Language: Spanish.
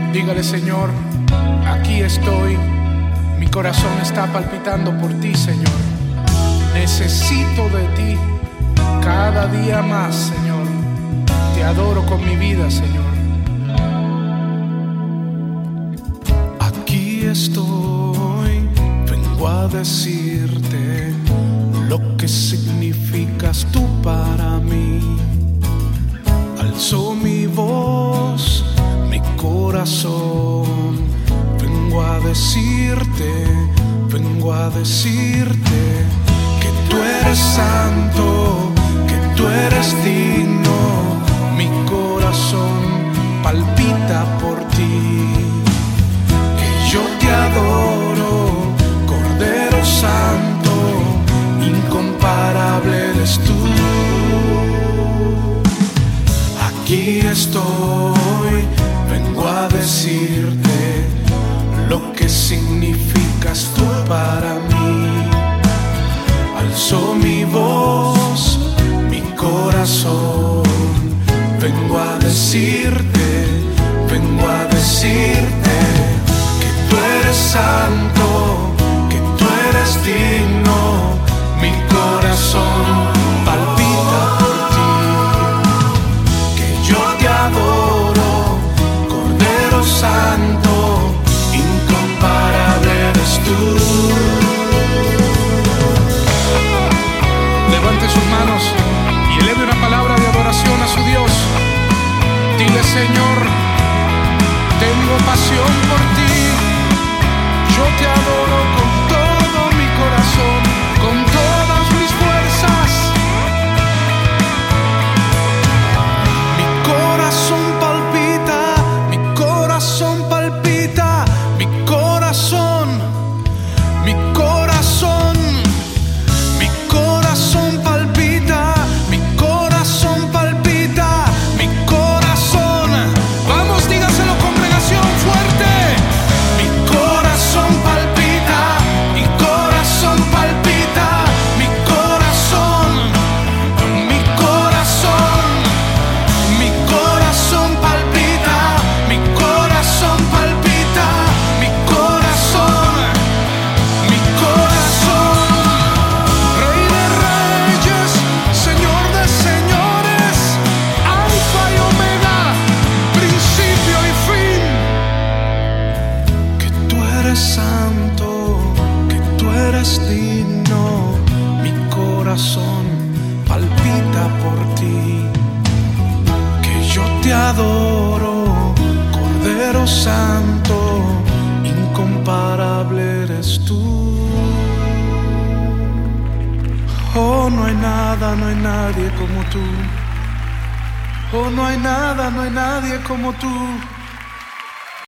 Dígale: Señor, aquí estoy. Mi corazón está palpitando por ti, Señor. Necesito de ti cada día más, Señor. Te adoro con mi vida, Señor. Aquí estoy, vengo a decirte lo que significas tú para mí. Alzo mi voz, mi corazón, vengo a decirte que tú eres santo, que tú eres digno. Mi corazón palpita por ti, que yo te adoro, Cordero Santo, incomparable eres tú. Aquí estoy, vengo a decirte lo que significas tú para mí. Alzo mi voz, mi corazón, vengo a decirte que tú eres santo, que tú eres digno. Mi corazón palpita por ti, que yo te adoro, Cordero Santo, incomparable eres tú. Levante sus manos y eleve una palabra de adoración a su Dios. Dile: Señor, tengo pasión por ti. Yo te adoro con todo mi corazón, con todas mis fuerzas. Mi corazón palpita, mi corazón palpita, mi corazón, mi corazón, mi corazón palpita, mi corazón palpita, mi corazón. Vamos, dígaselo, congregación, fuerte. Mi corazón palpita, mi corazón palpita, mi corazón, mi corazón, mi corazón palpita, mi corazón palpita, mi corazón, mi corazón. Rey de reyes, Señor de señores, Alfa y Omega, principio y fin. Que tú eres santo, que tú eres digno. Mi corazón palpita por ti, que yo te adoro, Cordero Santo, incomparable eres tú. Oh, no hay nada, no hay nadie como tú. Oh, no hay nada, no hay nadie como tú.